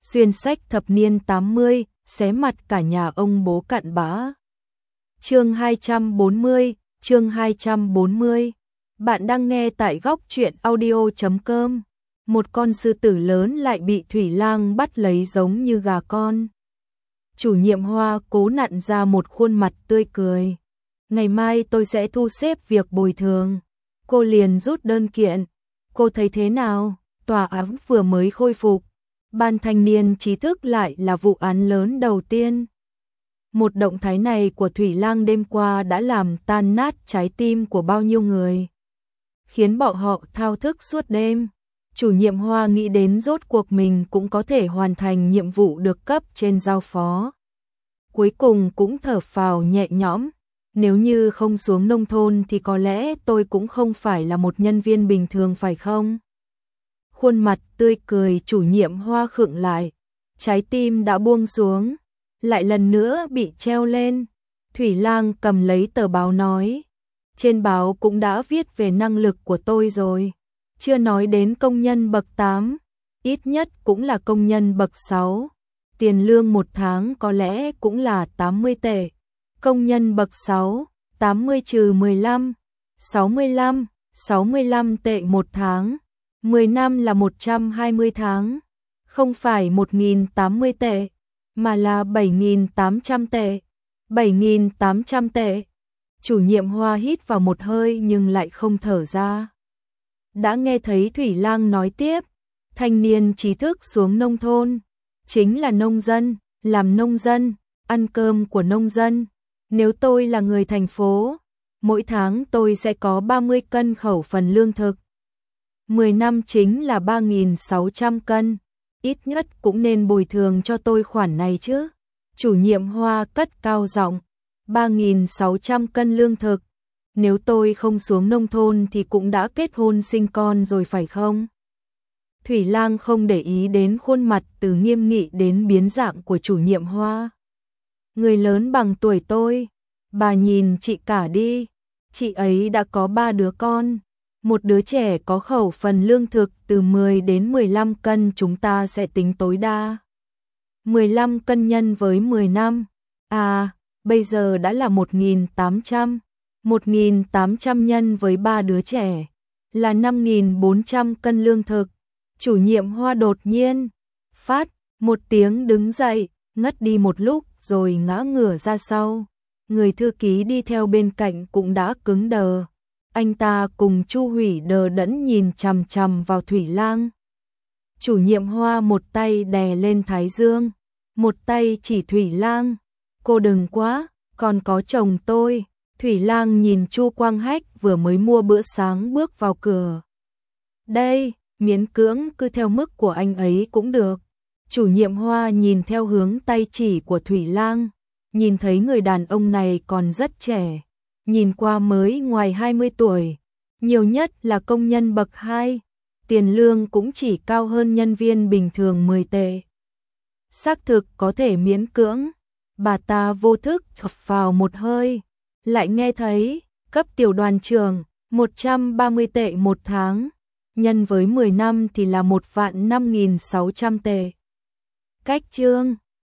xuyên sách thập niên 80, xé mặt cả nhà ông bố cặn bã. Chương 240, chương 240. Bạn đang nghe tại góc truyện audio.com. Một con sư tử lớn lại bị Thủy Lang bắt lấy giống như gà con. Chủ nhiệm Hoa cố nặn ra một khuôn mặt tươi cười. Ngày mai tôi sẽ thu xếp việc bồi thường. Cô liền rút đơn kiện. Cô thấy thế nào? Tòa án vừa mới khôi phục. Ban thanh niên trí thức lại là vụ án lớn đầu tiên. Một động thái này của Thủy Lang đêm qua đã làm tan nát trái tim của bao nhiêu người, khiến bọn họ thao thức suốt đêm. Chủ nhiệm Hoa nghĩ đến rốt cuộc mình cũng có thể hoàn thành nhiệm vụ được cấp trên giao phó. Cuối cùng cũng thở phào nhẹ nhõm. Nếu như không xuống nông thôn thì có lẽ tôi cũng không phải là một nhân viên bình thường phải không? Khuôn mặt tươi cười chủ nhiệm Hoa khựng lại, trái tim đã buông xuống, lại lần nữa bị treo lên. Thủy Lang cầm lấy tờ báo nói, trên báo cũng đã viết về năng lực của tôi rồi, chưa nói đến công nhân bậc 8, ít nhất cũng là công nhân bậc 6, tiền lương một tháng có lẽ cũng là 80 tệ. Công nhân bậc 6, 80 trừ 15, 65 tệ một tháng. 10 năm là 120 tháng, không phải 1.080 tệ, mà là 7.800 tệ. 7.800 tệ. Chủ nhiệm Hoa hít vào một hơi nhưng lại không thở ra. Đã nghe thấy Thủy Lang nói tiếp, thanh niên trí thức xuống nông thôn, chính là nông dân, làm nông dân, ăn cơm của nông dân. Nếu tôi là người thành phố, mỗi tháng tôi sẽ có 30 cân khẩu phần lương thực. 10 năm chính là 3.600 cân, ít nhất cũng nên bồi thường cho tôi khoản này chứ. Chủ nhiệm Hoa cất cao giọng, 3.600 cân lương thực, nếu tôi không xuống nông thôn thì cũng đã kết hôn sinh con rồi phải không? Thủy Lang không để ý đến khuôn mặt từ nghiêm nghị đến biến dạng của chủ nhiệm Hoa. Người lớn bằng tuổi tôi, bà nhìn chị cả đi, chị ấy đã có 3 đứa con. Một đứa trẻ có khẩu phần lương thực từ 10 đến 15 cân chúng ta sẽ tính tối đa. 15 cân nhân với 10 năm. À, bây giờ đã là 1.800. 1.800 nhân với 3 đứa trẻ là 5.400 cân lương thực. Chủ nhiệm Hoa đột nhiên phát một tiếng đứng dậy, ngất đi một lúc rồi ngã ngửa ra sau. Người thư ký đi theo bên cạnh cũng đã cứng đờ. Anh ta cùng Chu Hủy đờ đẫn nhìn chằm chằm vào Thủy Lang. Chủ nhiệm Hoa một tay đè lên thái dương, một tay chỉ Thủy Lang. Cô đừng quá, còn có chồng tôi. Thủy Lang nhìn Chu Quang Hách vừa mới mua bữa sáng bước vào cửa. Đây, miễn cưỡng cứ theo mức của anh ấy cũng được. Chủ nhiệm Hoa nhìn theo hướng tay chỉ của Thủy Lang, nhìn thấy người đàn ông này còn rất trẻ. Nhìn qua mới ngoài 20 tuổi, nhiều nhất là công nhân bậc 2, tiền lương cũng chỉ cao hơn nhân viên bình thường 10 tệ. Xác thực có thể miễn cưỡng, bà ta vô thức thở vào một hơi, lại nghe thấy, cấp tiểu đoàn trưởng, 130 tệ một tháng, nhân với 10 năm thì là 1.5.600 tệ. Cách chương